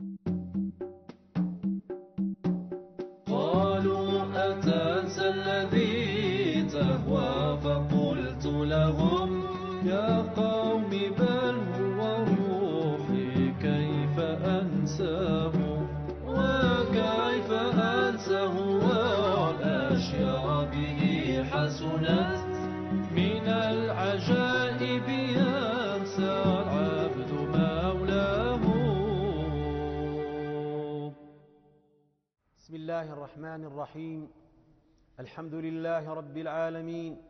قالوا أتنسى الذي تهوى فقلت لهم يا قوم بل هو روحي كيف أنساه وكيف أنساه والأشياء به حسنت من العجائب ينسى العبد مولاه. بسم الله الرحمن الرحيم. الحمد لله رب العالمين،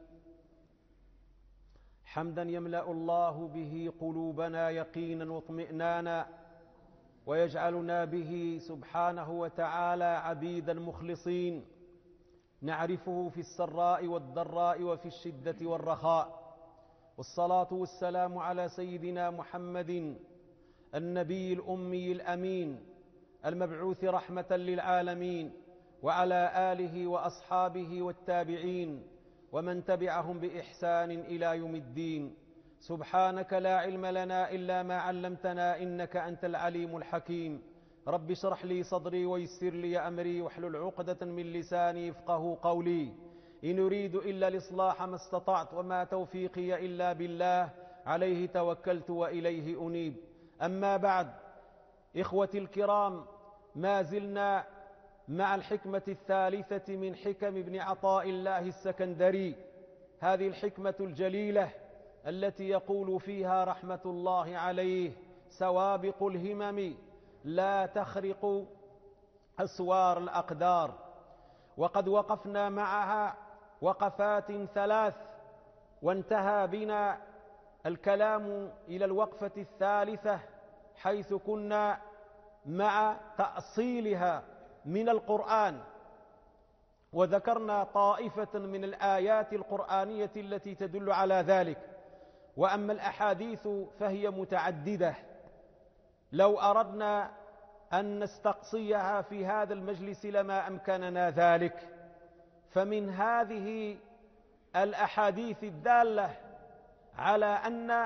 حمدا يملأ الله به قلوبنا يقينا واطمئنانا، ويجعلنا به سبحانه وتعالى عبيدا مخلصين نعرفه في السراء والضراء وفي الشدة والرخاء. والصلاة والسلام على سيدنا محمد النبي الأمي الأمين المبعوث رحمة للعالمين، وعلى آله وأصحابه والتابعين ومن تبعهم بإحسان إلى يوم الدين. سبحانك لا علم لنا إلا ما علمتنا إنك أنت العليم الحكيم. رب اشرح لي صدري ويسر لي أمري واحلل عقدة من لساني يفقهوا قولي. إن أريد إلا الإصلاح ما استطعت وما توفيقي إلا بالله، عليه توكلت وإليه أنيب. أما بعد، إخوتي الكرام، ما زلنا مع الحكمة الثالثة من حكم ابن عطاء الله السكندري، هذه الحكمة الجليلة التي يقول فيها رحمة الله عليه: سوابق الهمم لا تخرق أسوار الأقدار. وقد وقفنا معها وقفات ثلاث، وانتهى بنا الكلام إلى الوقفة الثالثة حيث كنا مع تأصيلها من القرآن، وذكرنا طائفة من الآيات القرآنية التي تدل على ذلك. وأما الأحاديث فهي متعددة، لو أردنا أن نستقصيها في هذا المجلس لما أمكننا ذلك. فمن هذه الأحاديث الدالة على أن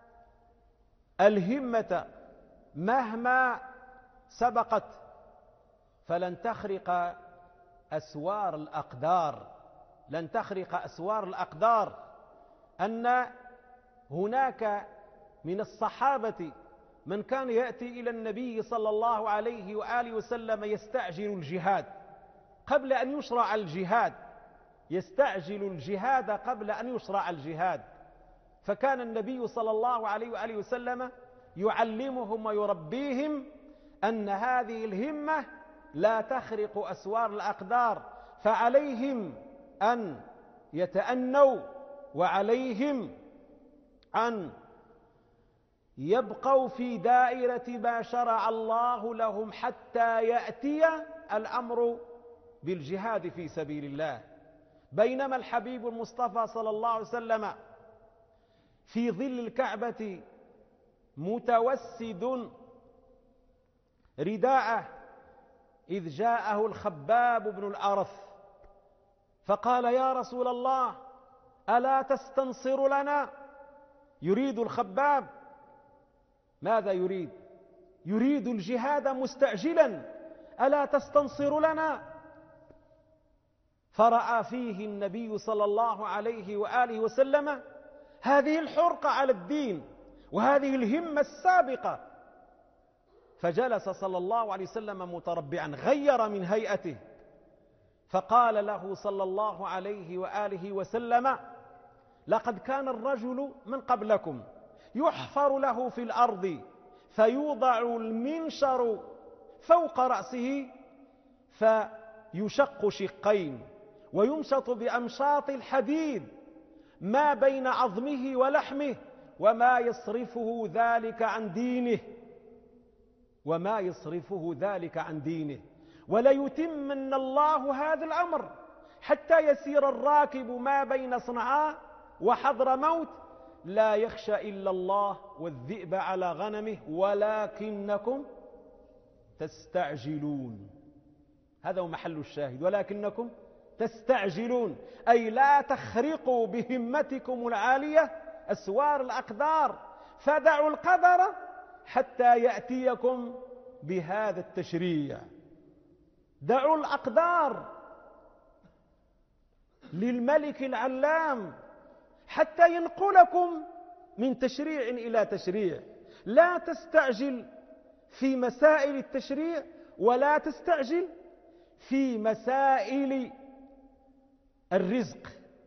الهمة مهما سبقت فلن تخرق أسوار الأقدار، لن تخرق أسوار الأقدار، أن هناك من الصحابة من كان يأتي إلى النبي صلى الله عليه وآله وسلم يستعجل الجهاد قبل أن يشرع الجهاد، يستعجل الجهاد قبل أن يشرع الجهاد. فكان النبي صلى الله عليه وآله وسلم يعلمهم ويربيهم أن هذه الهمة لا تخرق أسوار الأقدار، فعليهم أن يتأنوا، وعليهم أن يبقوا في دائرة ما شرع الله لهم حتى يأتي الأمر بالجهاد في سبيل الله. بينما الحبيب المصطفى صلى الله عليه وسلم في ظل الكعبة متوسد رداءه إذ جاءه الخباب بن الأرث فقال: يا رسول الله ألا تستنصر لنا؟ يريد الخباب، ماذا يريد؟ يريد الجهاد مستعجلا، ألا تستنصر لنا؟ فرأى فيه النبي صلى الله عليه وآله وسلم هذه الحرقة على الدين وهذه الهمة السابقة، فجلس صلى الله عليه وسلم متربعا، غير من هيئته، فقال له صلى الله عليه وآله وسلم: لقد كان الرجل من قبلكم يحفر له في الأرض فيوضع المنشر فوق رأسه فيشق شقين ويمشط بأمشاط الحديد ما بين عظمه ولحمه، وما يصرفه ذلك عن دينه، وما يصرفه ذلك عن دينه. وليتمن الله هذا الأمر حتى يسير الراكب ما بين صنعاء وحضرموت لا يخشى إلا الله والذئب على غنمه ولكنكم تستعجلون. هذا هو محل الشاهد، ولكنكم تستعجلون، أي لا تخرقوا بهمتكم العالية أسوار الأقدار، فدعوا القدر حتى يأتيكم بهذا التشريع. دعوا الأقدار للملك العلام حتى ينقلكم من تشريع إلى تشريع. لا تستعجل في مسائل التشريع ولا تستعجل في مسائل الرزق.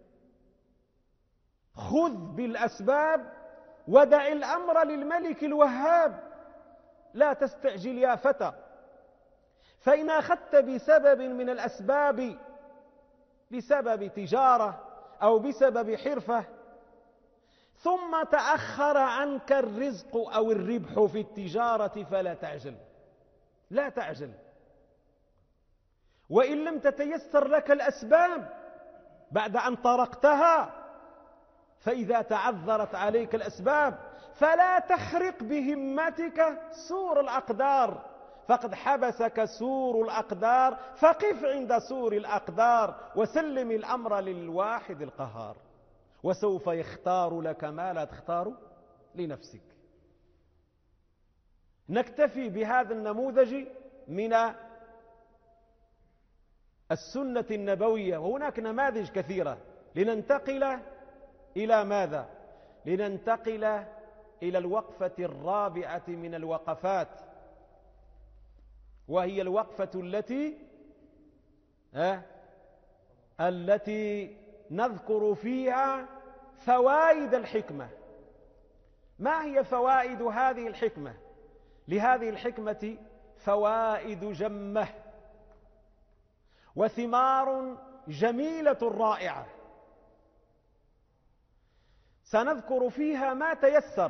خذ بالأسباب ودع الأمر للملك الوهاب. لا تستعجل يا فتى، فإن أخذت بسبب من الأسباب بسبب تجارة أو بسبب حرفة ثم تأخر عنك الرزق أو الربح في التجارة فلا تعجل، لا تعجل. وإن لم تتيسر لك الأسباب بعد أن طرقتها، فإذا تعذرت عليك الأسباب فلا تخرق بهمتك سور الأقدار، فقد حبسك سور الأقدار، فقف عند سور الأقدار وسلم الأمر للواحد القهار، وسوف يختار لك ما لا تختار لنفسك. نكتفي بهذا النموذج من السنة النبوية، وهناك نماذج كثيرة. لننتقل إلى ماذا؟ لننتقل إلى الوقفة الرابعة من الوقفات، وهي الوقفة التي نذكر فيها فوائد الحكمة. ما هي فوائد هذه الحكمة؟ لهذه الحكمة فوائد جمة وثمار جميلة رائعة، سنذكر فيها ما تيسر.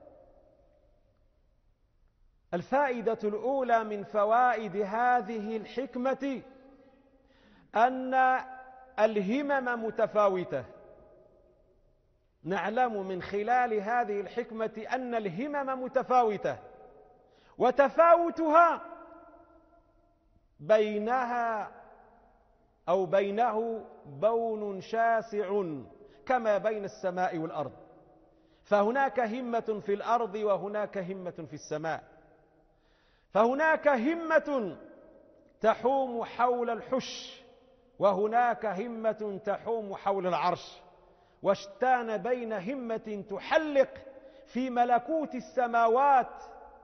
الفائدة الأولى من فوائد هذه الحكمة أن الهمم متفاوتة. نعلم من خلال هذه الحكمة أن الهمم متفاوتة، وتفاوتها بينها أو بينه بون شاسع كما بين السماء والأرض. فهناك همة في الأرض وهناك همة في السماء. فهناك همة تحوم حول الحش وهناك همة تحوم حول العرش، واشتان بين همة تحلق في ملكوت السماوات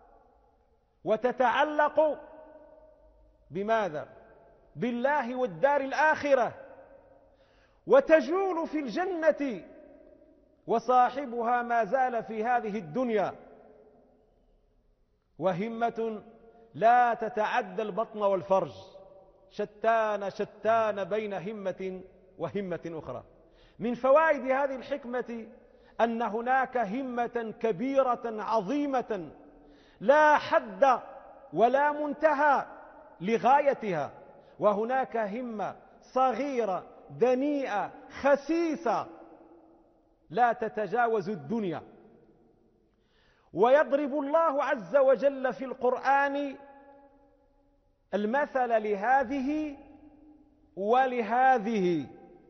وتتعلق بماذا؟ بالله والدار الآخرة، وتجول في الجنة وصاحبها ما زال في هذه الدنيا، وهمة لا تتعدى البطن والفرج، شتان بين همة وهمة أخرى. من فوائد هذه الحكمة أن هناك همة كبيرة عظيمة لا حد ولا منتهى لغايتها، وهناك همة صغيرة دنيئة خسيسة لا تتجاوز الدنيا. ويضرب الله عز وجل في القرآن المثل لهذه ولهذه.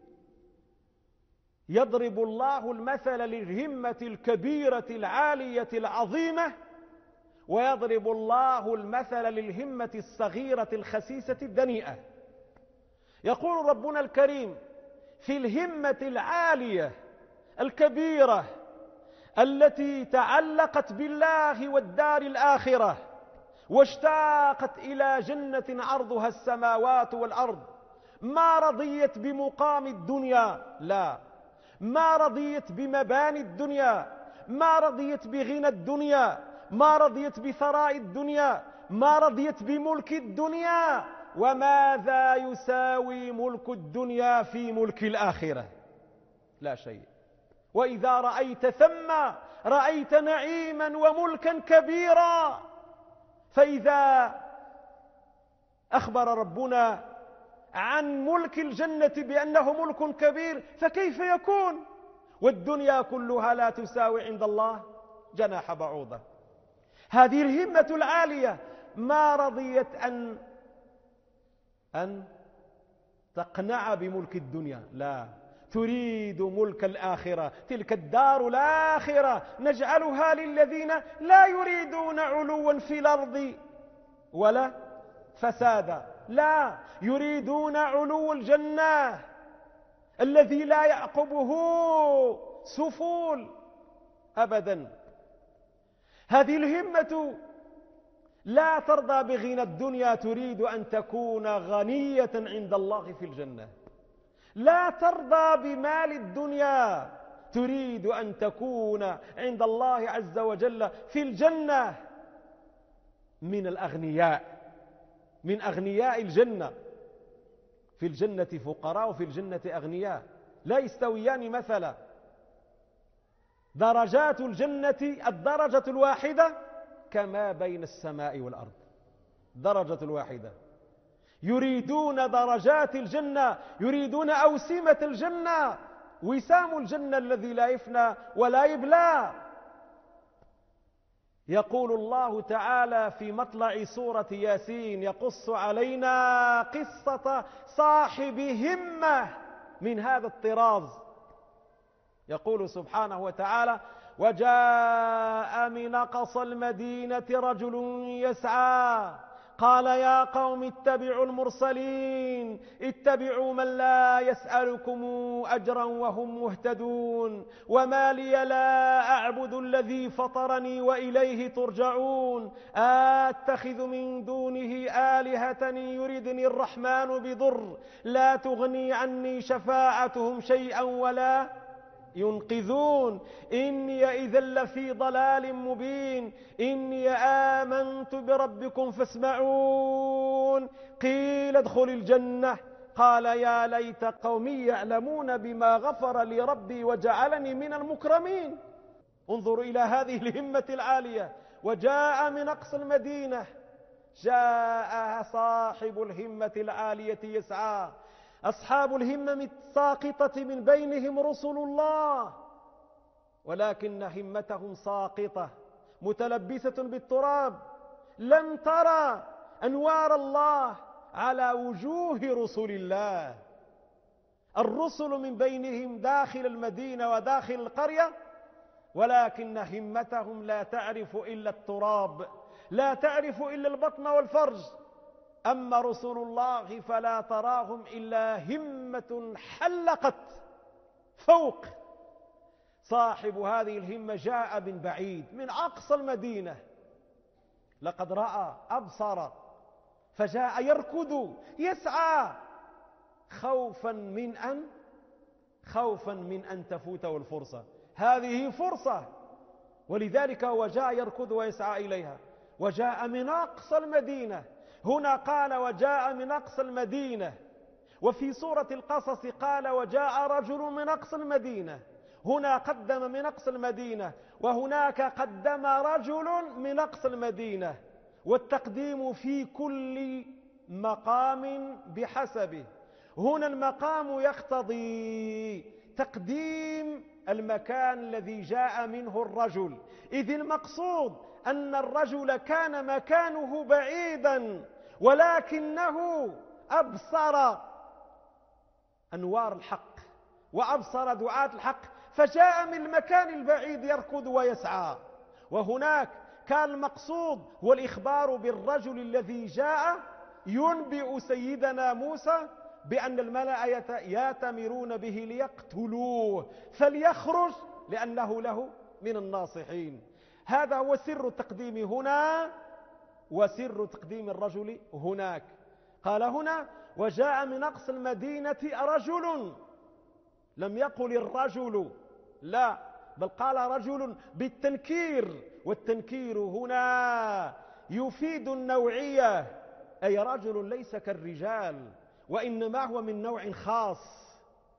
يضرب الله المثل للهمة الكبيرة العالية العظيمة، ويضرب الله المثل للهمة الصغيرة الخسيسة الدنيئة. يقول ربنا الكريم في الهمة العالية الكبيرة التي تعلقت بالله والدار الآخرة واشتاقت إلى جنة عرضها السماوات والأرض، ما رضيت بمقام الدنيا، لا، ما رضيت بمباني الدنيا، ما رضيت بغنى الدنيا، ما رضيت بثراء الدنيا، ما رضيت بملك الدنيا. وماذا يساوي ملك الدنيا في ملك الآخرة؟ لا شيء. وإذا رأيت ثم رأيت نعيما وملكا كبيرا. فإذا أخبر ربنا عن ملك الجنة بأنه ملك كبير فكيف يكون والدنيا كلها لا تساوي عند الله جناح بعوضة؟ هذه الهمة العالية ما رضيت أن تقنع بملك الدنيا، لا، تريد ملك الآخرة. تلك الدار الآخرة نجعلها للذين لا يريدون علوا في الأرض ولا فسادا. لا، يريدون علو الجنة الذي لا يعقبه سفول أبدا. هذه الهمة لا ترضى بغنى الدنيا، تريد أن تكون غنية عند الله في الجنة. لا ترضى بمال الدنيا، تريد أن تكون عند الله عز وجل في الجنة من الأغنياء، من أغنياء الجنة. في الجنة فقراء وفي الجنة أغنياء، لا يستويان مثلا. درجات الجنة الدرجة الواحدة كما بين السماء والأرض، درجة الواحدة. يريدون درجات الجنة، يريدون أوسمة الجنة، وسام الجنة الذي لا يفنى ولا يبلى. يقول الله تعالى في مطلع سورة ياسين يقص علينا قصة صاحب همة من هذا الطراز. يقول سبحانه وتعالى: وجاء من أقصى المدينة رجل يسعى قال يا قوم اتبعوا المرسلين اتبعوا من لا يسألكم أجرا وهم مهتدون وما لي لا أعبد الذي فطرني وإليه ترجعون أتخذ من دونه آلهة يردني الرحمن بضر لا تغني عني شفاعتهم شيئا ولا ينقذون إني إذا لفي ضلال مبين إني آمنت بربكم فاسمعون قيل ادخل الجنة قال يا ليت قومي يعلمون بما غفر لي ربي وجعلني من المكرمين. انظروا إلى هذه الهمة العالية. وجاء من أقصى المدينة، جاء صاحب الهمة العالية يسعى. أصحاب الهمم الساقطة من بينهم رسل الله، ولكن همتهم ساقطة متلبسة بالتراب، لم ترى أنوار الله على وجوه رسل الله. الرسل من بينهم داخل المدينة وداخل القرية، ولكن همتهم لا تعرف إلا التراب، لا تعرف إلا البطن والفرج. أما رسول الله فلا تراهم إلا همة حلقت فوق. صاحب هذه الهمة جاء من بعيد من أقصى المدينة، لقد رأى أبصر، فجاء يركض يسعى خوفا من أن تفوته الفرصة. هذه فرصة، ولذلك هو جاء يركض ويسعى إليها. وجاء من أقصى المدينة، هنا قال وجاء من أقصى المدينة، وفي سورة القصص قال وجاء رجل من أقصى المدينة. هنا قدم من أقصى المدينة، وهناك قدم رجل من أقصى المدينة، والتقديم في كل مقام بحسبه. هنا المقام يقتضي تقديم المكان الذي جاء منه الرجل، إذ المقصود أن الرجل كان مكانه بعيدا، ولكنه أبصر أنوار الحق وأبصر دعاة الحق، فجاء من المكان البعيد يركض ويسعى. وهناك كان المقصود هو الإخبار بالرجل الذي جاء ينبئ سيدنا موسى بأن الملأ يأتمرون به ليقتلوه، فليخرج لأنه له من الناصحين. هذا هو سر التقديم هنا وسر تقديم الرجل هناك. قال هنا وجاء من أقصى المدينة رجل، لم يقل الرجل، لا، بل قال رجل بالتنكير، والتنكير هنا يفيد النوعية، أي رجل ليس كالرجال، وإنما هو من نوع خاص،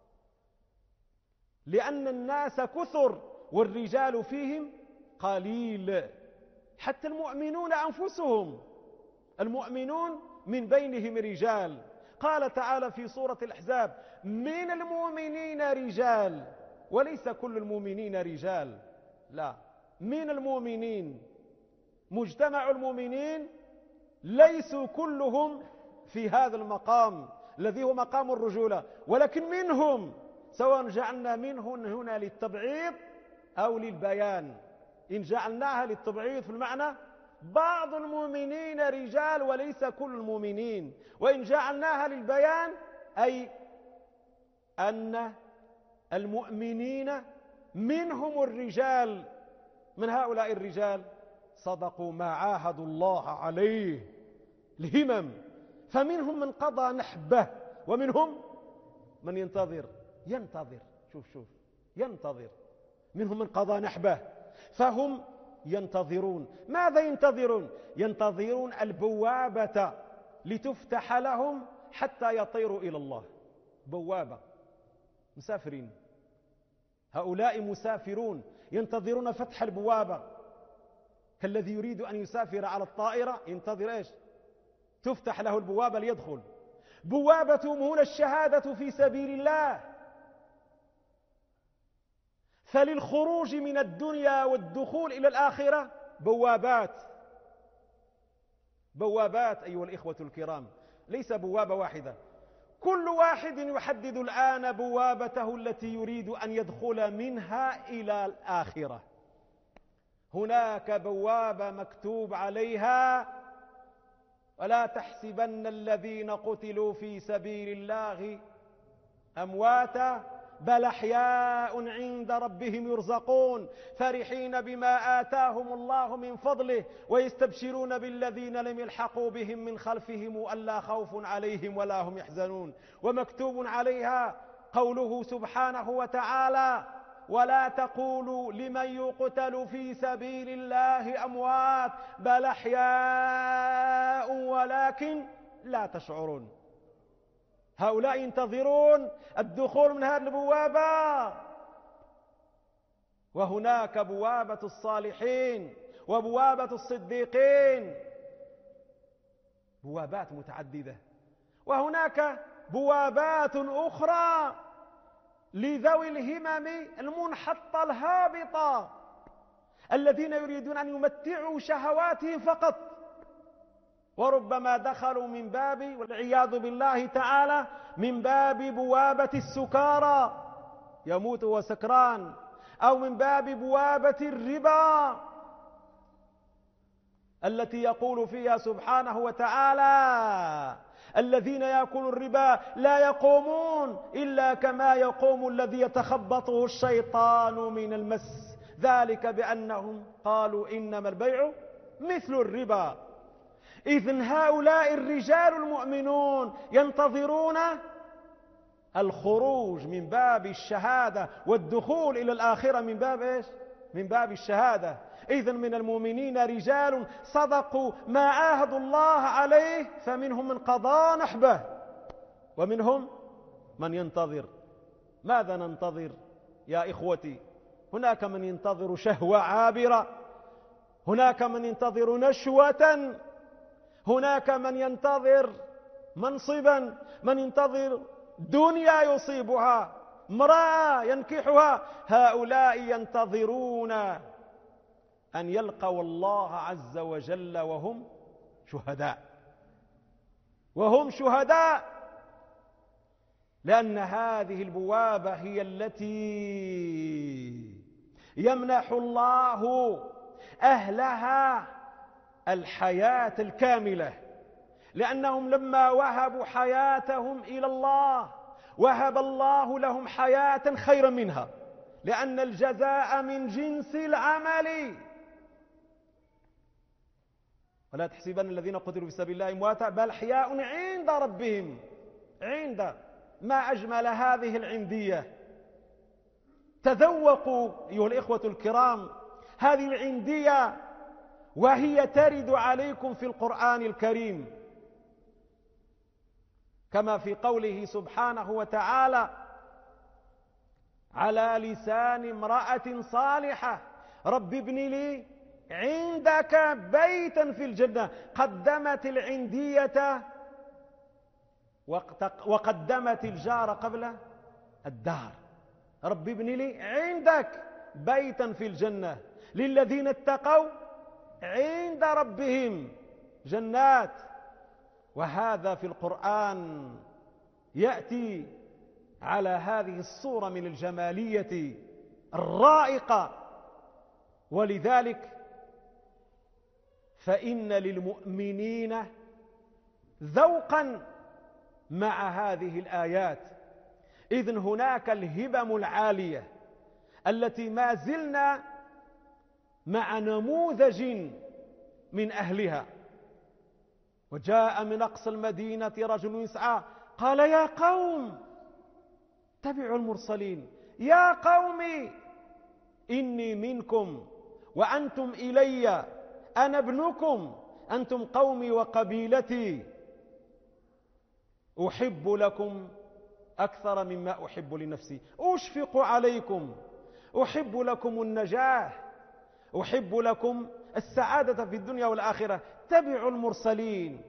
لأن الناس كثر والرجال فيهم قليل. حتى المؤمنون أنفسهم، المؤمنون من بينهم رجال. قال تعالى في سورة الأحزاب من المؤمنين رجال، وليس كل المؤمنين رجال، لا، من المؤمنين. مجتمع المؤمنين ليسوا كلهم في هذا المقام الذي هو مقام الرجولة، ولكن منهم، سواء جعلنا منهم هنا للتبعيض أو للبيان. إن جعلناها للتبعيض في المعنى بعض المؤمنين رجال وليس كل المؤمنين، وإن جعلناها للبيان أي أن المؤمنين منهم الرجال. من هؤلاء الرجال صدقوا ما عاهدوا الله عليه الهمم، فمنهم من قضى نحبه ومنهم من ينتظر. شوف ينتظر. منهم من قضى نحبه فهم ينتظرون. ماذا ينتظرون؟ ينتظرون البوابة لتفتح لهم حتى يطيروا إلى الله. بوابة، مسافرين، هؤلاء مسافرون ينتظرون فتح البوابة، كالذي يريد أن يسافر على الطائرة ينتظر إيش؟ تفتح له البوابة ليدخل. بوابتهم هنا الشهادة في سبيل الله. فللخروج من الدنيا والدخول إلى الآخرة بوابات أيها الإخوة الكرام، ليس بوابة واحدة. كل واحد يحدد الآن بوابته التي يريد أن يدخل منها إلى الآخرة. هناك بوابة مكتوب عليها: ولا تحسبن الذين قتلوا في سبيل الله أمواتا بل أحياء عند ربهم يرزقون فرحين بما آتاهم الله من فضله ويستبشرون بالذين لم يلحقوا بهم من خلفهم ألا خوف عليهم ولا هم يحزنون. ومكتوب عليها قوله سبحانه وتعالى: ولا تقولوا لمن يقتل في سبيل الله أموات بل أحياء ولكن لا تشعرون. هؤلاء ينتظرون الدخول من هذه البوابة. وهناك بوابة الصالحين وبوابة الصديقين، بوابات متعددة. وهناك بوابات أخرى لذوي الهمم المنحطة الهابطة، الذين يريدون أن يمتعوا شهواتهم فقط، وربما دخلوا من باب، والعياذ بالله تعالى، من باب بوابة السكارى يموت وسكران، أو من باب بوابة الربا التي يقول فيها سبحانه وتعالى: الذين يأكلون الربا لا يقومون إلا كما يقوم الذي يتخبطه الشيطان من المس، ذلك بأنهم قالوا إنما البيع مثل الربا. إذن هؤلاء الرجال المؤمنون ينتظرون الخروج من باب الشهادة والدخول إلى الآخرة من باب إيش؟ من باب الشهادة. إذن من المؤمنين رجال صدقوا ما عاهدوا الله عليه، فمنهم من قضى نحبه ومنهم من ينتظر. ماذا ننتظر يا إخوتي؟ هناك من ينتظر شهوة عابرة، هناك من ينتظر نشوة، هناك من ينتظر منصبا، من ينتظر دنيا يصيبها، امرأة ينكحها. هؤلاء ينتظرون أن يلقوا الله عز وجل وهم شهداء، لأن هذه البوابة هي التي يمنح الله أهلها الحياة الكاملة، لأنهم لما وهبوا حياتهم إلى الله وهب الله لهم حياة خيرا منها، لأن الجزاء من جنس العمل. ولا تحسبن الذين قتلوا في سبيل الله أمواتا بل أحياء عند ربهم. عند، ما أجمل هذه العندية. تذوقوا أيها الإخوة الكرام هذه العندية، وهي ترد عليكم في القرآن الكريم، كما في قوله سبحانه وتعالى على لسان امرأة صالحة: رب ابن لي عندك بيتا في الجنة. قدمت العندية وقدمت الجار قبل الدار. رب ابن لي عندك بيتا في الجنة للذين اتقوا عند ربهم جنات. وهذا في القرآن يأتي على هذه الصورة من الجمالية الرائقة. ولذلك فإن للمؤمنين ذوقا مع هذه الآيات، إذن هناك الهمم العالية التي ما زلنا مع نموذج من أهلها. وجاء من أقصى المدينة رجل يسعى قال يا قوم اتبعوا المرسلين، يا قوم إني منكم وأنتم إلي، أنا ابنكم، أنتم قومي وقبيلتي، أحب لكم أكثر مما أحب لنفسي، أشفق عليكم، أحب لكم النجاة، أحب لكم السعادة في الدنيا والآخرة، اتبعوا المرسلين.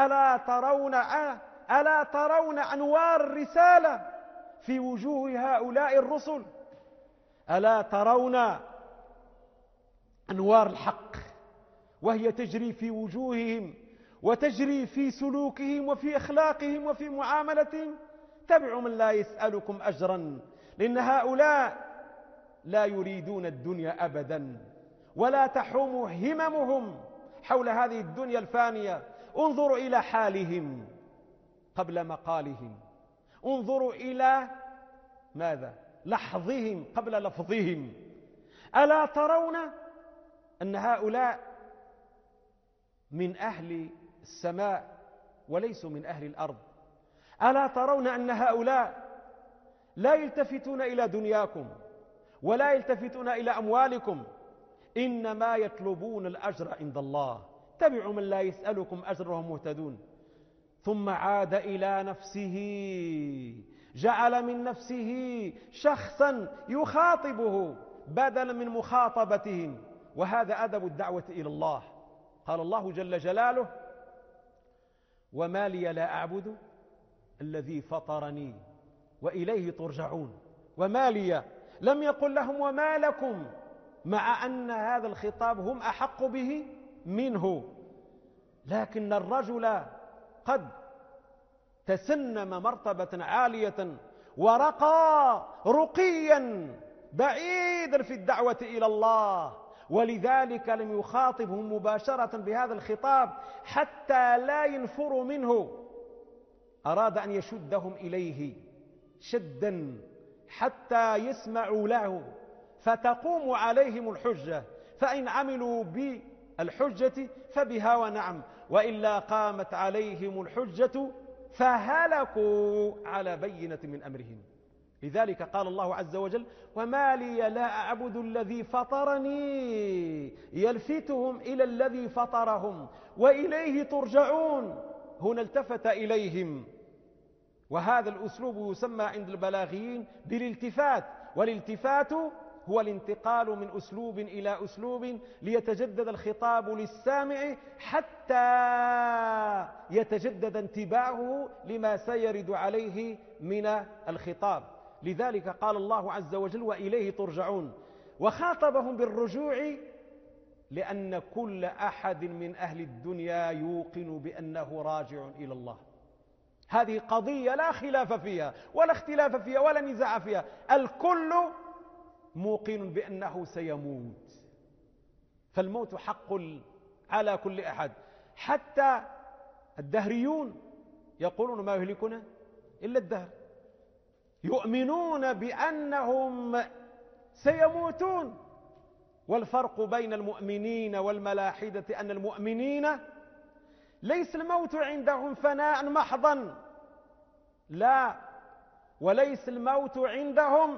ألا ترون أنوار الرسالة في وجوه هؤلاء الرسل؟ ألا ترون أنوار الحق وهي تجري في وجوههم وتجري في سلوكهم وفي أخلاقهم وفي معاملتهم؟ اتبعوا من لا يسألكم أجرا، لأن هؤلاء لا يريدون الدنيا أبدا ولا تحوم هممهم حول هذه الدنيا الفانية. انظروا إلى حالهم قبل مقالهم، انظروا إلى ماذا؟ لحظهم قبل لفظهم. ألا ترون أن هؤلاء من أهل السماء وليسوا من أهل الأرض؟ ألا ترون أن هؤلاء لا يلتفتون إلى دنياكم ولا يلتفتون إلى أموالكم، إنما يطلبون الأجر عند الله. اتبعوا من لا يسألكم أجر وهم مهتدون. ثم عاد إلى نفسه، جعل من نفسه شخصا يخاطبه بدلا من مخاطبتهم، وهذا أدب الدعوة إلى الله. قال الله جل جلاله وما لي لا أعبد الذي فطرني وإليه ترجعون. وما لي، لم يقل لهم وما لكم، مع أن هذا الخطاب هم أحق به منه، لكن الرجل قد تسنم مرتبة عالية ورقى رقيا بعيدا في الدعوة إلى الله، ولذلك لم يخاطبهم مباشرة بهذا الخطاب حتى لا ينفروا منه. أراد أن يشدهم إليه شدا حتى يسمعوا له فتقوم عليهم الحجة، فإن عملوا بالحجة فبها ونعم، وإلا قامت عليهم الحجة فهلكوا على بينة من أمرهم. لذلك قال الله عز وجل وما لي لا أعبد الذي فطرني، يلفتهم إلى الذي فطرهم وإليه ترجعون. هنا التفت إليهم، وهذا الأسلوب يسمى عند البلاغيين بالالتفات، والالتفات هو الانتقال من أسلوب إلى أسلوب ليتجدد الخطاب للسامع حتى يتجدد انتباهه لما سيرد عليه من الخطاب. لذلك قال الله عز وجل وإليه ترجعون، وخاطبهم بالرجوع لأن كل أحد من أهل الدنيا يوقن بأنه راجع إلى الله. هذه قضية لا خلاف فيها ولا اختلاف فيها ولا نزاع فيها، الكل موقن بأنه سيموت، فالموت حق على كل أحد. حتى الدهريون يقولون ما يهلكنا إلا الدهر، يؤمنون بأنهم سيموتون. والفرق بين المؤمنين والملاحدة أن المؤمنين ليس الموت عندهم فناء محضا، لا، وليس الموت عندهم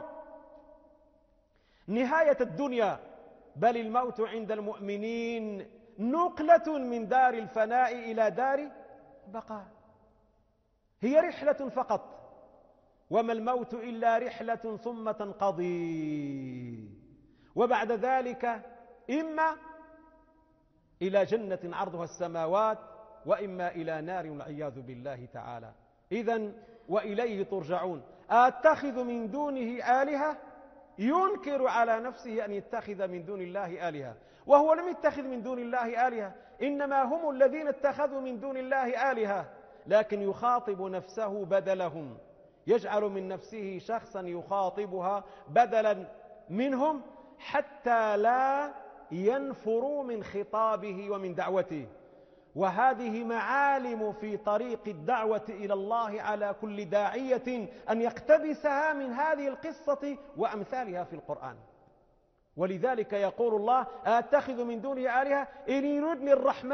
نهاية الدنيا، بل الموت عند المؤمنين نقلة من دار الفناء إلى دار بقاء، هي رحلة فقط، وما الموت إلا رحلة ثم تنقضي، وبعد ذلك إما إلى جنة عرضها السماوات وإما إلى نار والعياذ بالله تعالى. إذن وإليه ترجعون. أتخذ من دونه آلهة؟ ينكر على نفسه أن يتخذ من دون الله آلهة، وهو لم يتخذ من دون الله آلهة، إنما هم الذين اتخذوا من دون الله آلهة، لكن يخاطب نفسه بدلهم، يجعل من نفسه شخصا يخاطبها بدلا منهم حتى لا ينفر من خطابه ومن دعوته. وهذه معالم في طريق الدعوة إلى الله على كل داعية أن يقتبسها من هذه القصة وأمثالها في القرآن. ولذلك يقول الله: أتخذ من دونه آلهة إن يردني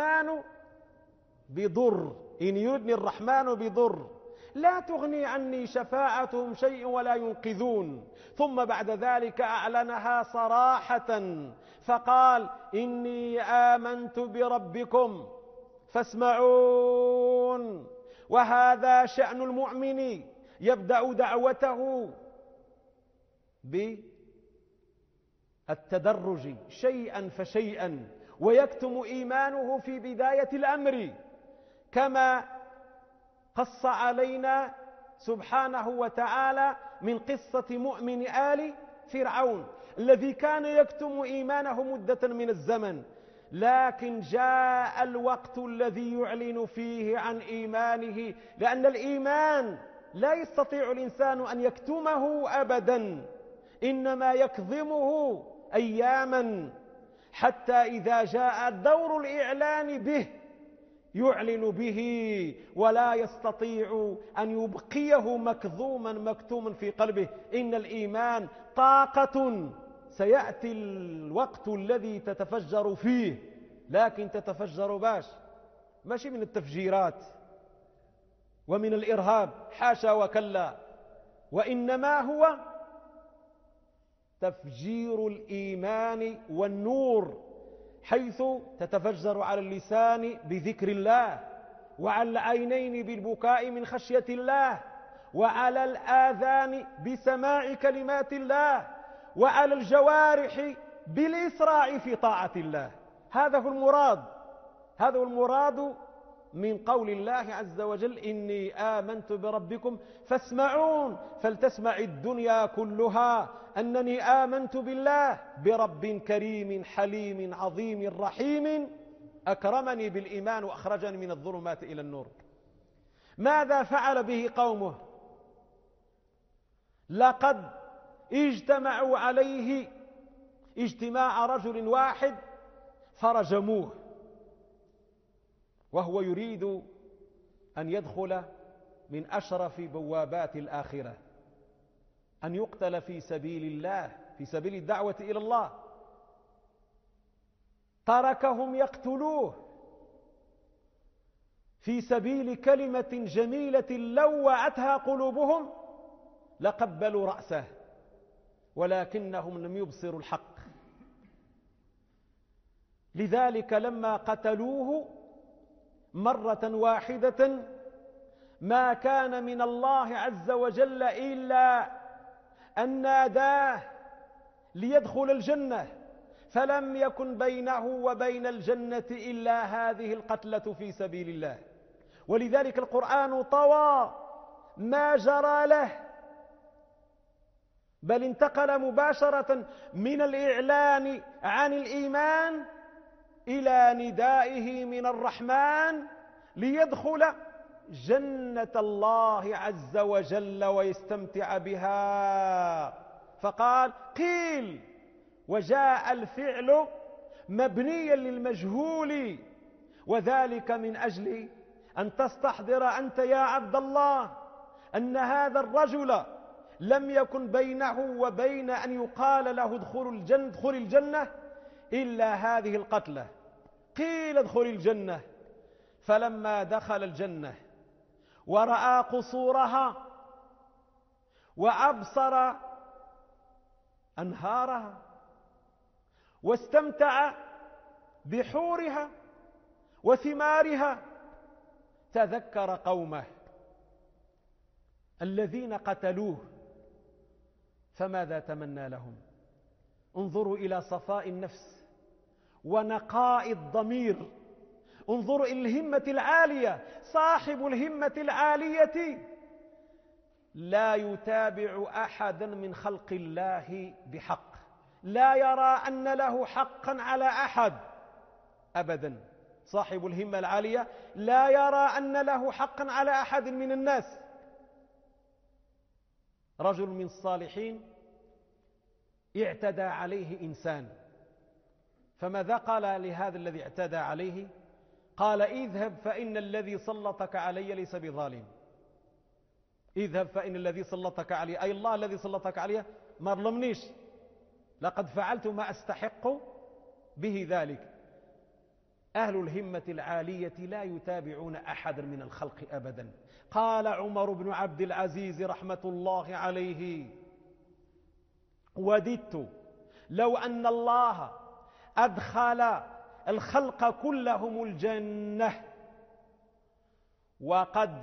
الرحمن بضر لا تغني عني شفاعتهم شيء ولا ينقذون. ثم بعد ذلك أعلنها صراحة فقال: إني آمنت بربكم فاسمعون. وهذا شأن المؤمن، يبدأ دعوته بالتدرج شيئا فشيئا، ويكتم إيمانه في بداية الأمر، كما قص علينا سبحانه وتعالى من قصة مؤمن آل فرعون الذي كان يكتم إيمانه مدة من الزمن، لكن جاء الوقت الذي يعلن فيه عن إيمانه، لأن الإيمان لا يستطيع الإنسان أن يكتمه أبدا، إنما يكظمه أياما، حتى إذا جاء دور الإعلان به يعلن به، ولا يستطيع أن يبقيه مكظوما مكتوما في قلبه. إن الإيمان طاقة، سيأتي الوقت الذي تتفجر فيه، لكن تتفجر ماشي من التفجيرات ومن الإرهاب، حاشا وكلا، وإنما هو تفجير الإيمان والنور، حيث تتفجر على اللسان بذكر الله، وعلى العينين بالبكاء من خشية الله، وعلى الآذان بسماع كلمات الله، وعلى الجوارح بالإسراع في طاعة الله. هذا هو المراد من قول الله عز وجل: إني آمنت بربكم فاسمعون. فلتسمع الدنيا كلها أنني آمنت بالله، برب كريم حليم عظيم رحيم، أكرمني بالإيمان وأخرجني من الظلمات إلى النور. ماذا فعل به قومه؟ لقد اجتمعوا عليه اجتماع رجل واحد فرجموه، وهو يريد أن يدخل من أشرف بوابات الآخرة، أن يقتل في سبيل الله، في سبيل الدعوة إلى الله. تركهم يقتلوه في سبيل كلمة جميلة لو وعتها قلوبهم لقبلوا رأسه، ولكنهم لم يبصروا الحق. لذلك لما قتلوه مرة واحدة ما كان من الله عز وجل إلا أن ناداه ليدخل الجنة، فلم يكن بينه وبين الجنة إلا هذه القتلة في سبيل الله. ولذلك القرآن طوى ما جرى له، بل انتقل مباشرة من الإعلان عن الإيمان إلى ندائه من الرحمن ليدخل جنة الله عز وجل ويستمتع بها. فقال: قيل، وجاء الفعل مبنيا للمجهول، وذلك من أجل أن تستحضر أنت يا عبد الله أن هذا الرجل لم يكن بينه وبين أن يقال له ادخل الجنة إلا هذه القتلة. قيل ادخل الجنة، فلما دخل الجنة ورأى قصورها وأبصر أنهارها واستمتع بحورها وثمارها تذكر قومه الذين قتلوه، فماذا تمنى لهم؟ انظروا إلى صفاء النفس ونقاء الضمير، انظروا إلى الهمة العالية. صاحب الهمة العالية لا يتابع أحدا من خلق الله بحق، لا يرى أن له حقا على أحد أبدا. صاحب الهمة العالية لا يرى أن له حقا على أحد من الناس. رجل من الصالحين اعتدى عليه إنسان فماذا قال لهذا الذي اعتدى عليه؟ قال اذهب فإن الذي سلطك علي ليس بظالم. اذهب فإن الذي سلطك علي، أي الله الذي سلطك علي ما ظلمنيش، لقد فعلت ما أستحق به ذلك. أهل الهمة العالية لا يتابعون أحدا من الخلق أبدا. قال عمر بن عبد العزيز رحمة الله عليه: وددت لو أن الله أدخل الخلق كلهم الجنة وقد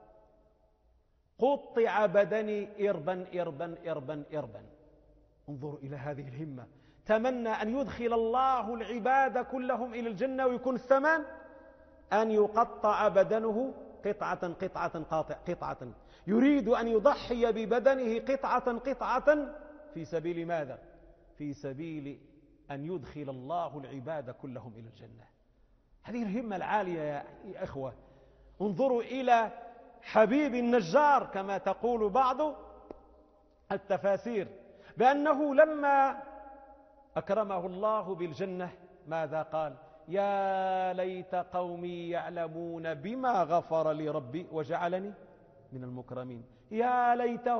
قطع بدني إربا إربا إربا إربا. انظروا إلى هذه الهمة. تمنى أن يدخل الله العباد كلهم إلى الجنة ويكون الثمن أن يقطع بدنه قطعة قطعة قطعة. يريد أن يضحي ببدنه قطعة قطعة في سبيل ماذا؟ في سبيل أن يدخل الله العباد كلهم إلى الجنة. هذه الهمة العالية يا إخوة. انظروا إلى حبيب النجار كما تقول بعض التفاسير، بأنه لما أكرمه الله بالجنة ماذا قال؟ يا ليت قومي يعلمون بما غفر لي ربي وجعلني من المكرمين. يا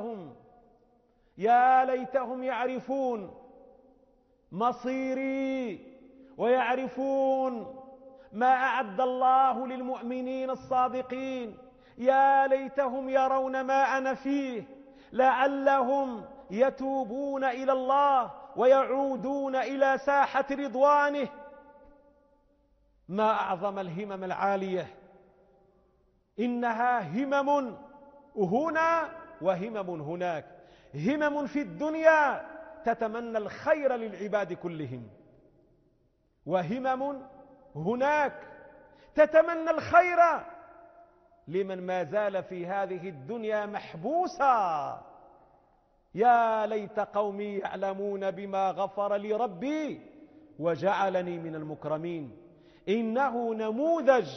ليتهم يعرفون مصيري ويعرفون ما أعد الله للمؤمنين الصادقين. يا ليتهم يرون ما أنا فيه لعلهم يتوبون إلى الله ويعودون إلى ساحة رضوانه. ما أعظم الهمم العالية. إنها همم هنا وهمم هناك. همم في الدنيا تتمنى الخير للعباد كلهم، وهمم هناك تتمنى الخير لمن ما زال في هذه الدنيا محبوسا. يا ليت قومي يعلمون بما غفر لي ربي وجعلني من المكرمين. إنه نموذج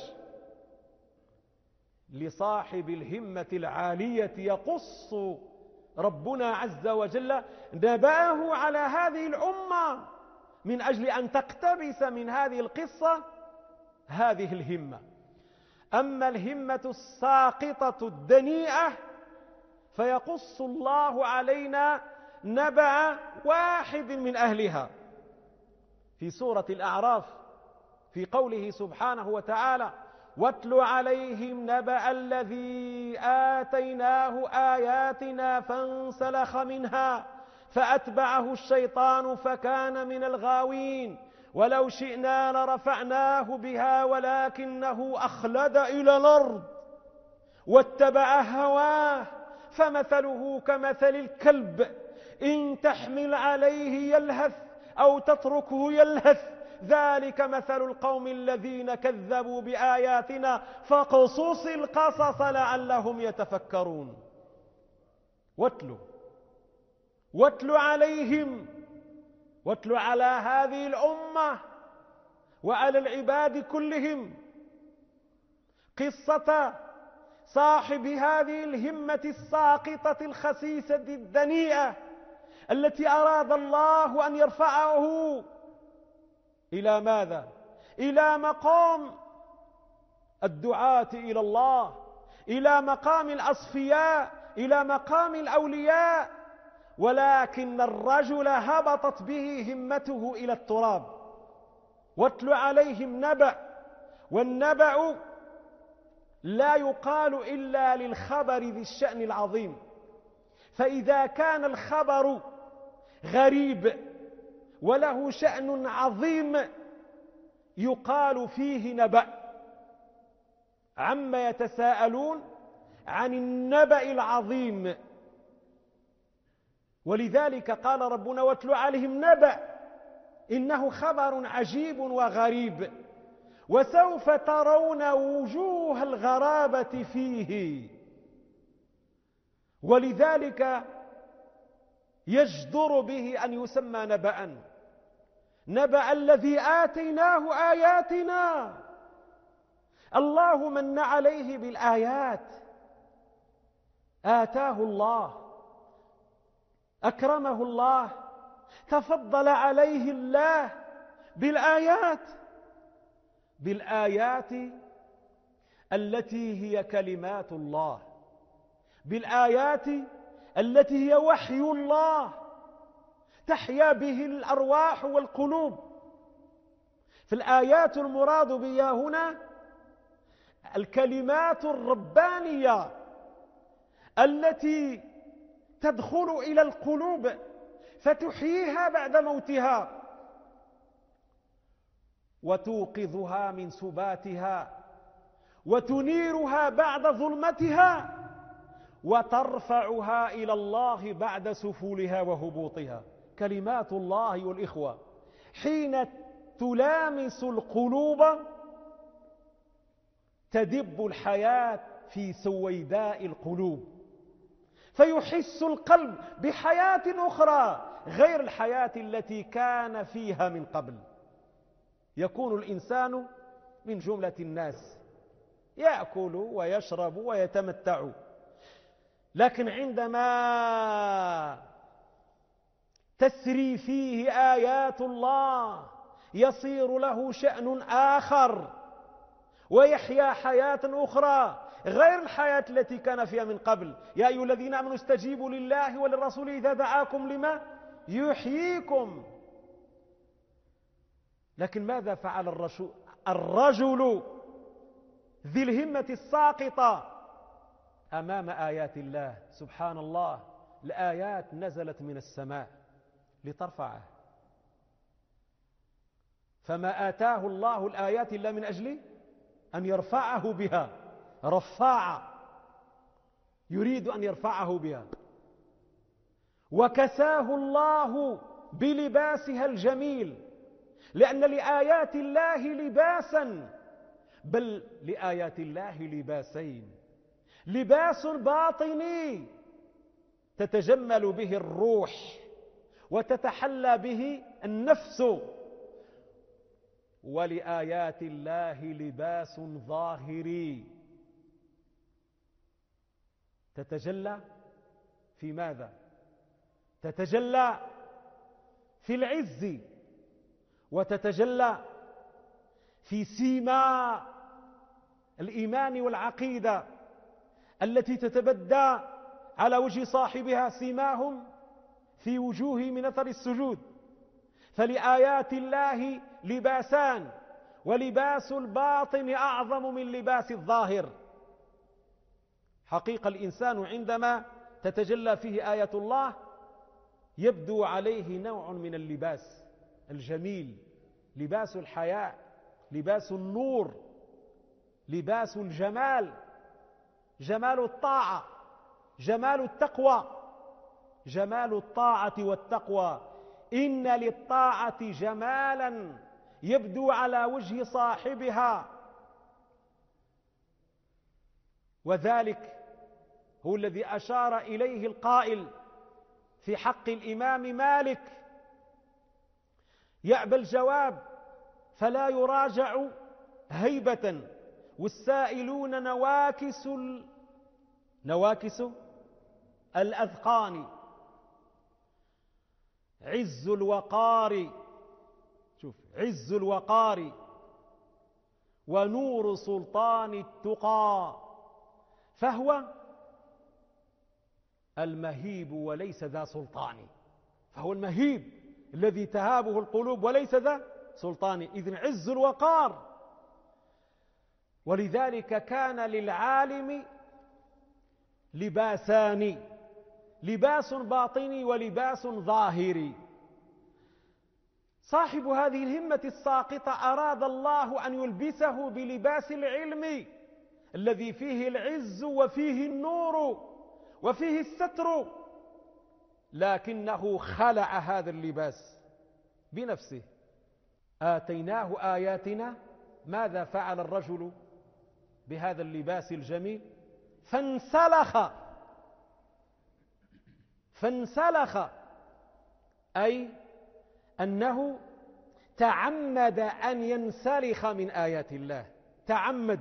لصاحب الهمة العالية يقص ربنا عز وجل نبأه على هذه الأمة من أجل أن تقتبس من هذه القصة هذه الهمة. أما الهمة الساقطة الدنيئة فيقص الله علينا نبأ واحد من أهلها في سورة الأعراف في قوله سبحانه وتعالى: واتل عليهم نبأ الذي آتيناه آياتنا فانسلخ منها فأتبعه الشيطان فكان من الغاوين ولو شئنا لرفعناه بها ولكنه أخلد إلى الأرض واتبع هواه فمثله كمثل الكلب إن تحمل عليه يلهث أو تتركه يلهث ذلك مثل القوم الذين كذبوا بآياتنا فاقصص القصص لعلهم يتفكرون. واتل عليهم، واتل على هذه الأمة وعلى العباد كلهم قصة صاحب هذه الهمة الساقطة الخسيسة الدنيئة التي أراد الله أن يرفعه إلى ماذا؟ إلى مقام الدعاة إلى الله، إلى مقام الأصفياء، إلى مقام الأولياء، ولكن الرجل هبطت به همته إلى التراب. واتل عليهم نبأ، والنبأ لا يقال إلا للخبر ذي الشأن العظيم، فإذا كان الخبر غريب وله شأن عظيم يقال فيه نبأ. عما يتساءلون عن النبأ العظيم. ولذلك قال ربنا: واتل عليهم نبأ، إنه خبر عجيب وغريب وسوف ترون وجوه الغرابة فيه. ولذلك يجدر به أن يسمى نبأ الذي آتيناه آياتنا. الله من عليه بالآيات، آتاه الله، أكرمه الله، تفضل عليه الله بالآيات التي هي كلمات الله، بالآيات التي هي وحي الله تحيا به الأرواح والقلوب. فالآيات المراد بها هنا الكلمات الربانية التي تدخل إلى القلوب فتحييها بعد موتها وتوقظها من سباتها وتنيرها بعد ظلمتها وترفعها إلى الله بعد سفولها وهبوطها. كلمات الله أيها الإخوة حين تلامس القلوب تدب الحياة في سويداء القلوب، فيحس القلب بحياة أخرى غير الحياة التي كان فيها من قبل. يكون الإنسان من جملة الناس يأكل ويشرب ويتمتع، لكن عندما تسري فيه آيات الله يصير له شأن آخر ويحيا حياة أخرى غير الحياة التي كان فيها من قبل. يا أيها الذين آمنوا استجيبوا لله وللرسول إذا دعاكم لما يحييكم. لكن ماذا فعل الرجل ذي الهمة الساقطة أمام آيات الله؟ سبحان الله، الآيات نزلت من السماء لترفعه، فما آتاه الله الآيات إلا من أجل أن يرفعه بها. رفاع يريد أن يرفعه بها، وكساه الله بلباسها الجميل، لأن لآيات الله لباسا، بل لآيات الله لباسين: لباس باطني تتجمل به الروح وتتحلى به النفس، ولآيات الله لباس ظاهري تتجلى في ماذا؟ تتجلى في العز، وتتجلى في سيما الإيمان والعقيدة التي تتبدى على وجه صاحبها سيماهم في وجوههم من أثر السجود. فلآيات الله لباسان، ولباس الباطن أعظم من لباس الظاهر. حقيقة الإنسان عندما تتجلى فيه آية الله يبدو عليه نوع من اللباس الجميل، لباس الحياء، لباس النور، لباس الجمال، جمال الطاعة، جمال التقوى، جمال الطاعة والتقوى. إن للطاعة جمالا يبدو على وجه صاحبها، وذلك هو الذي أشار إليه القائل في حق الإمام مالك: يأبى الجواب فلا يراجع هيبة، والسائلون نواكس الأذقان. عز الوقار، شوف، عز الوقار ونور سلطان التقى، فهو المهيب وليس ذا سلطان. فهو المهيب الذي تهابه القلوب وليس ذا سلطان. إذن عز الوقار. ولذلك كان للعالم لباسان: لباس باطني ولباس ظاهري. صاحب هذه الهمة الساقطة أراد الله أن يلبسه بلباس العلم الذي فيه العز وفيه النور وفيه الستر، لكنه خلع هذا اللباس بنفسه. آتيناه آياتنا. ماذا فعل الرجل بهذا اللباس الجميل؟ فانسلخ، أي أنه تعمد أن ينسلخ من آيات الله. تعمد،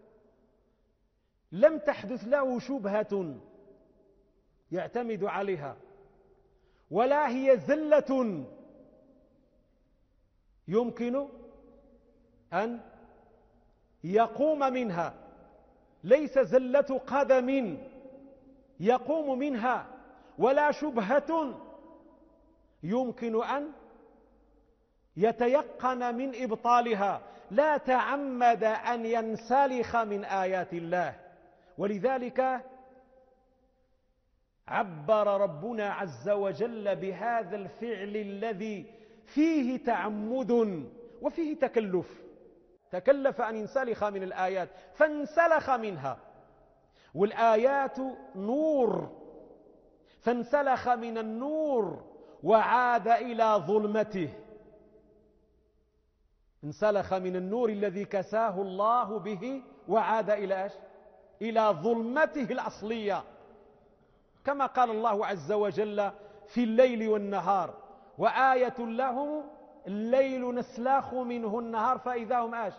لم تحدث له شبهة يعتمد عليها، ولا هي زلة يمكن أن يقوم منها، ليس زلة قدم يقوم منها ولا شبهة يمكن أن يتيقن من إبطالها، لا تعمد أن ينسلخ من آيات الله. ولذلك عبر ربنا عز وجل بهذا الفعل الذي فيه تعمد وفيه تكلف أن ينسلخ من الآيات فانسلخ منها، والآيات نور، فانسلخ من النور وعاد إلى ظلمته، انسلخ من النور الذي كساه الله به وعاد إلى إيش؟ إلى ظلمته الأصلية، كما قال الله عز وجل في الليل والنهار: وآية لهم الليل نسلخ منه النهار فإذا هم إيش؟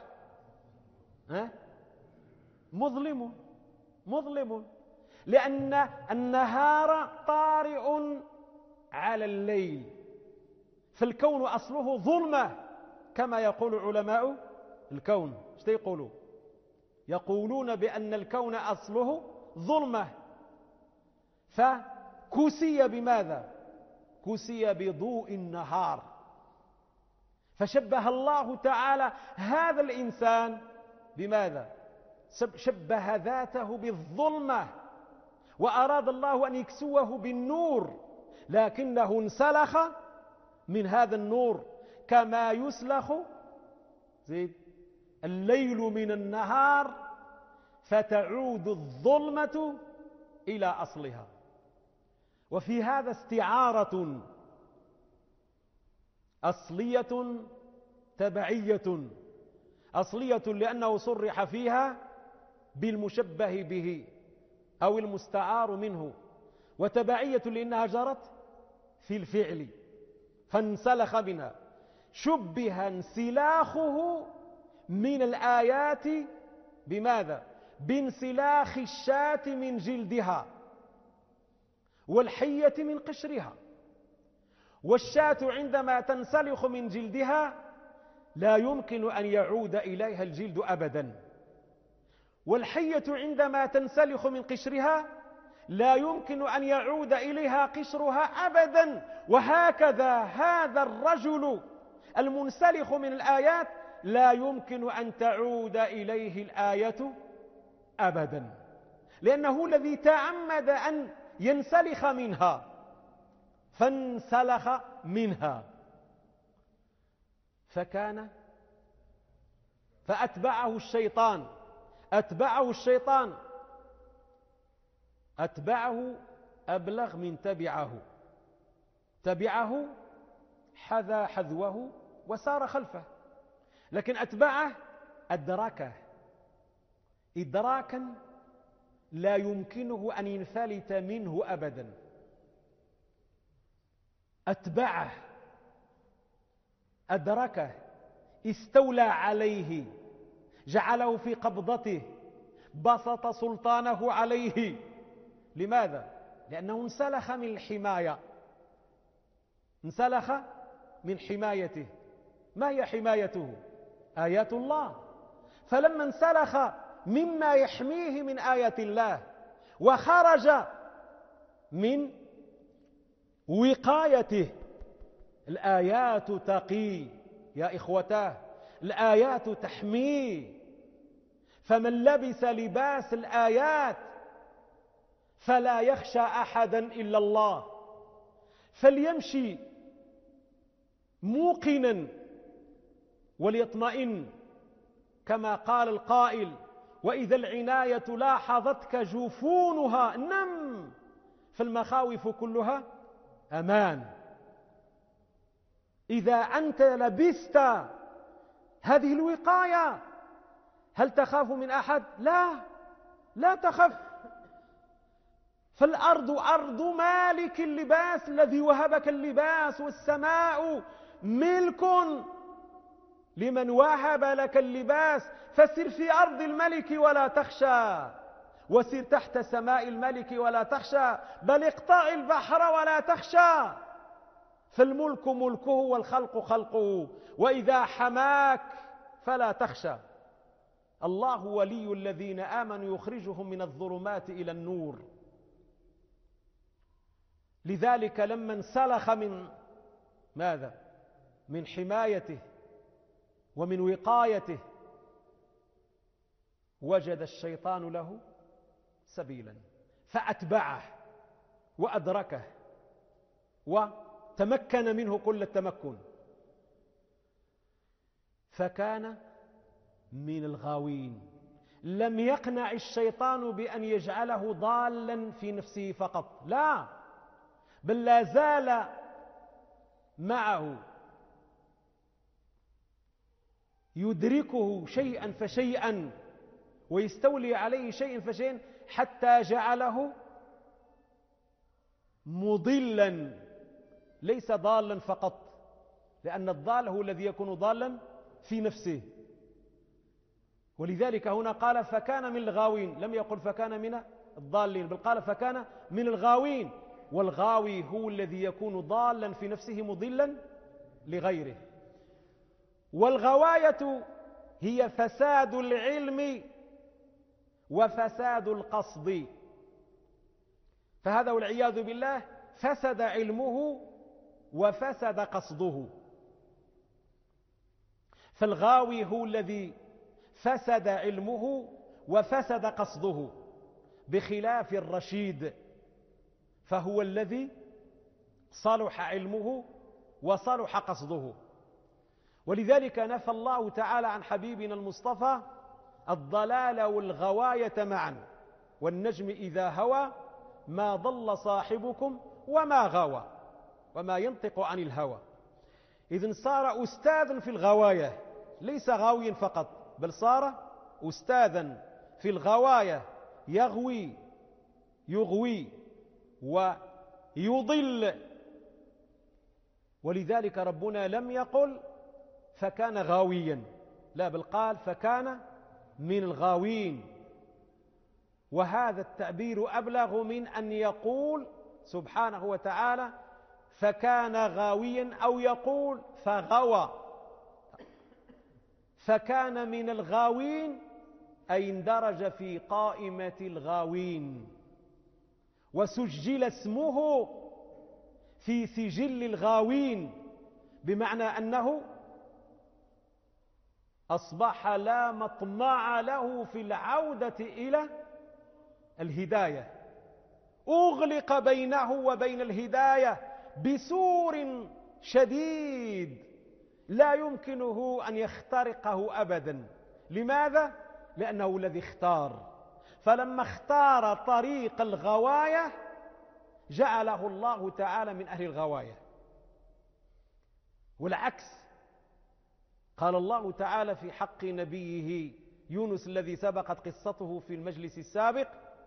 مظلم، لأن النهار طارئ على الليل، فالكون أصله ظلمة كما يقول علماء الكون. ايش يقولوا؟ يقولون بأن الكون أصله ظلمة، فكسي بماذا؟ كسي بضوء النهار، فشبه الله تعالى هذا الإنسان بماذا؟ شبه ذاته بالظلمة، وأراد الله أن يكسوه بالنور، لكنه انسلخ من هذا النور كما يسلخ الليل من النهار، فتعود الظلمة إلى أصلها. وفي هذا استعارة أصلية تبعية، أصلية لأنه صرح فيها بالمشبه به أو المستعار منه، وتبعية لأنها جرت في الفعل فانسلخ منها. شبه انسلاخه من الآيات بماذا؟ بانسلاخ الشاة من جلدها والحية من قشرها. والشاة عندما تنسلخ من جلدها لا يمكن أن يعود إليها الجلد أبدا، والحية عندما تنسلخ من قشرها لا يمكن أن يعود إليها قشرها أبدا. وهكذا هذا الرجل المنسلخ من الآيات لا يمكن أن تعود إليه الآية أبدا، لأنه الذي تعمد أن ينسلخ منها فانسلخ منها، فأتبعه الشيطان أتبعه أبلغ من تبعه حذا حذوه وسار خلفه، لكن أتبعه أدركه إدراكا لا يمكنه أن ينفلت منه أبدا. أتبعه أدركه، استولى عليه، جعله في قبضته، بسط سلطانه عليه. لماذا؟ لأنه انسلخ من الحماية، انسلخ من حمايته. ما هي حمايته؟ آيات الله. فلما انسلخ مما يحميه من آيات الله وخرج من وقايته، الآيات تقي يا إخوتاه، الآيات تحميه، فمن لبس لباس الآيات فلا يخشى أحدا إلا الله، فليمشي موقنا وليطمئن، كما قال القائل: وإذا العناية لاحظتك جفونها نم، فالمخاوف كلها أمان. إذا أنت لبست هذه الوقاية هل تخاف من أحد؟ لا تخف. فالأرض أرض مالك اللباس الذي وهبك اللباس، والسماء ملك لمن وهب لك اللباس. فسر في أرض الملك ولا تخشى، وسر تحت سماء الملك ولا تخشى، بل اقطع البحر ولا تخشى، فالملك ملكه والخلق خلقه، وإذا حماك فلا تخشى. الله ولي الذين آمنوا يخرجهم من الظلمات إلى النور. لذلك لما انسلخ من ماذا؟ من حمايته ومن وقايته، وجد الشيطان له سبيلا فأتبعه وأدركه وتمكن منه كل التمكن، فكان من الغاوين. لم يقنع الشيطان بأن يجعله ضالا في نفسه فقط، لا، بل لا زال معه يدركه شيئا فشيئا ويستولي عليه شيئا فشيئا حتى جعله مضلا ليس ضالا فقط، لأن الضال هو الذي يكون ضالا في نفسه. ولذلك هنا قال فكان من الغاوين، لم يقل فكان من الضالين، بل قال فكان من الغاوين. والغاوي هو الذي يكون ضالا في نفسه مضلا لغيره. والغواية هي فساد العلم وفساد القصد، فهذا والعياذ بالله فسد علمه وفسد قصده. فالغاوي هو الذي فسد علمه وفسد قصده، بخلاف الرشيد فهو الذي صلح علمه وصلح قصده. ولذلك نفى الله تعالى عن حبيبنا المصطفى الضلال والغواية معا، والنجم إذا هوى ما ضل صاحبكم وما غوى وما ينطق عن الهوى. إذن صار أستاذا في الغواية، ليس غاويا فقط، بل صار أستاذا في الغواية، يغوي ويضل. ولذلك ربنا لم يقل فكان غاويا، لا، بل قال فكان من الغاوين. وهذا التعبير أبلغ من أن يقول سبحانه وتعالى فكان غاويا أو يقول فغوى. فكان من الغاوين أي اندرج في قائمة الغاوين، وسجل اسمه في سجل الغاوين، بمعنى أنه أصبح لا مطمع له في العودة إلى الهداية، أغلق بينه وبين الهداية بسور شديد لا يمكنه أن يخترقه أبدا. لماذا؟ لأنه الذي اختار. فلما اختار طريق الغواية جعله الله تعالى من أهل الغواية. والعكس قال الله تعالى في حق نبيه يونس الذي سبقت قصته في المجلس السابق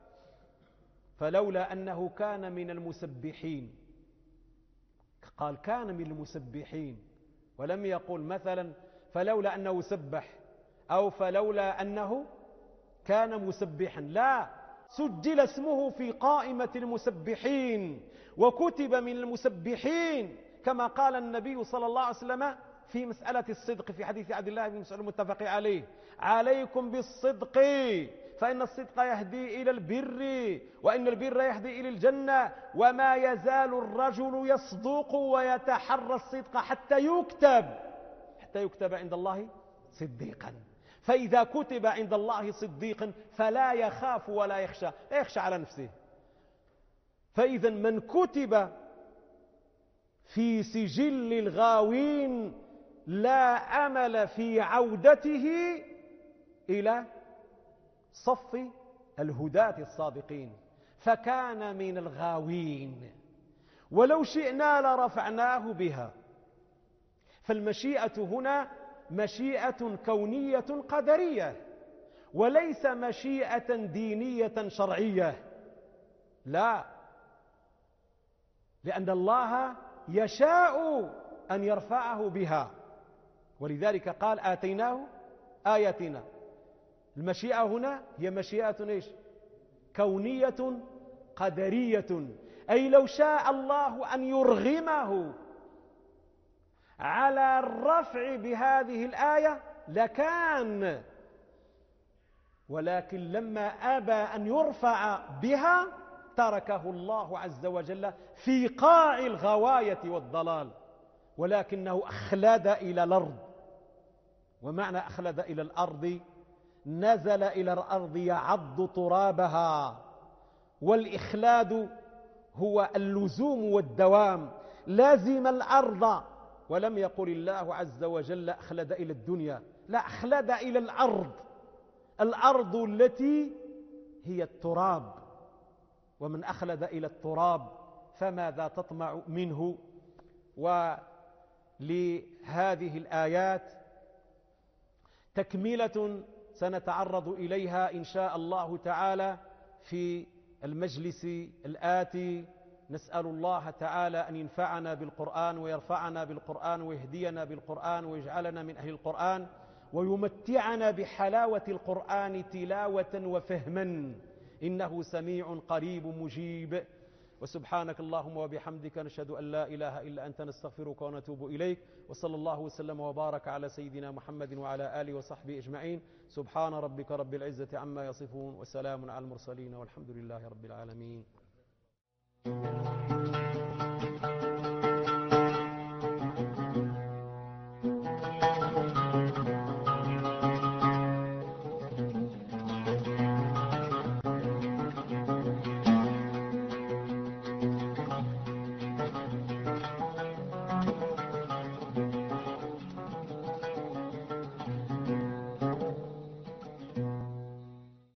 فلولا أنه كان من المسبحين، قال كان من المسبحين، ولم يقل مثلا فلولا أنه سبح أو فلولا أنه كان مسبحا، لا، سجل اسمه في قائمة المسبحين وكتب من المسبحين، كما قال النبي صلى الله عليه وسلم في مسألة الصدق في حديث عبد الله بن مسعود المتفق عليه: عليكم بالصدق فإن الصدق يهدي إلى البر وإن البر يهدي إلى الجنة، وما يزال الرجل يصدق ويتحرى الصدق حتى يكتب عند الله صديقا. فإذا كتب عند الله صديقا فلا يخاف ولا يخشى، لا يخشى على نفسه. فإذا من كتب في سجل الغاوين لا أمل في عودته إلى صف الهداة الصادقين، فكان من الغاوين. ولو شئنا لرفعناه بها. فالمشيئة هنا مشيئة كونية قدرية، وليس مشيئة دينية شرعية، لا، لأن الله يشاء أن يرفعه بها. ولذلك قال آتيناه آياتنا. المشيئة هنا هي مشيئة إيش؟ كونية قدرية، أي لو شاء الله أن يرغمه على الرفع بهذه الآية لكان، ولكن لما أبى أن يرفع بها تركه الله عز وجل في قاع الغواية والضلال، ولكنه أخلد إلى الأرض. ومعنى أخلد إلى الأرض نزل إلى الأرض يعض ترابها، والإخلاد هو اللزوم والدوام، لازم الأرض. ولم يقل الله عز وجل أخلد إلى الدنيا، لا، أخلد إلى الأرض، الأرض التي هي التراب. ومن أخلد إلى التراب فماذا تطمع منه؟ ولهذه الآيات تكملة سنتعرض إليها إن شاء الله تعالى في المجلس الآتي. نسأل الله تعالى أن ينفعنا بالقرآن ويرفعنا بالقرآن ويهدينا بالقرآن ويجعلنا من أهل القرآن ويمتعنا بحلاوة القرآن تلاوة وفهما، إنه سميع قريب مجيب. وسبحانك اللهم وبحمدك، نشهد أن لا إله إلا أنت، نستغفرك ونتوب إليك. وصلى الله وسلم وبارك على سيدنا محمد وعلى آله وصحبه أجمعين. سبحان ربك رب العزة عما يصفون، وسلام على المرسلين، والحمد لله رب العالمين.